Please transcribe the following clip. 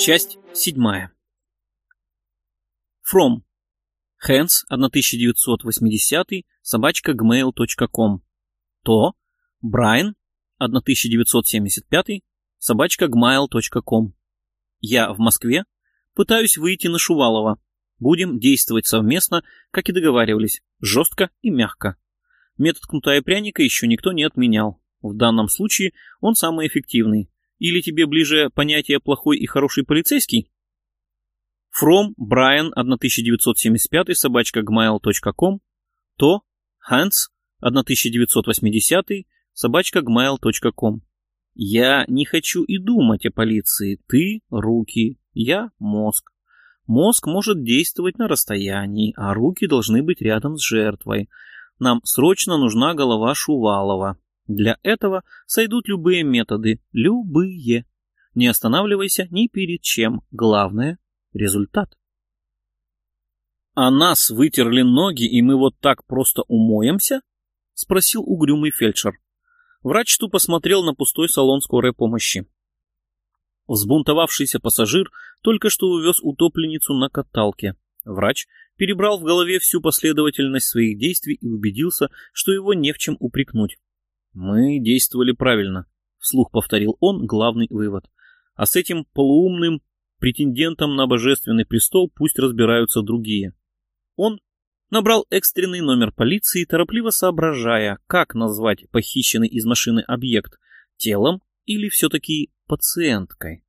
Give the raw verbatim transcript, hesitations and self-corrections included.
Часть седьмая. From. Hans, тысяча девятьсот восьмидесятый, собачка gmail точка ком. To. Brian, тысяча девятьсот семьдесят пятый, собачка gmail точка ком. Я в Москве. Пытаюсь выйти на Шувалова. Будем действовать совместно, как и договаривались, жестко и мягко. Метод кнута и пряника еще никто не отменял. В данном случае он самый эффективный. Или тебе ближе понятие плохой и хороший полицейский? From Brian, тысяча девятьсот семьдесят пятый, собачка gmail точка ком. To Hans, тысяча девятьсот восьмидесятый, собачка gmail точка ком. Я не хочу и думать о полиции. Ты — руки, я — мозг. Мозг может действовать на расстоянии, а руки должны быть рядом с жертвой. Нам срочно нужна голова Шувалова. Для этого сойдут любые методы. Любые. Не останавливайся ни перед чем. Главное — результат. «А нас вытерли ноги, и мы вот так просто умоемся?» — спросил угрюмый фельдшер. Врач тупо смотрел на пустой салон скорой помощи. Взбунтовавшийся пассажир только что увез утопленницу на каталке. Врач перебрал в голове всю последовательность своих действий и убедился, что его не в чем упрекнуть. «Мы действовали правильно», — вслух повторил он главный вывод. «А с этим полуумным претендентом на божественный престол пусть разбираются другие». Он набрал экстренный номер полиции, торопливо соображая, как назвать похищенный из машины объект — телом или все-таки пациенткой.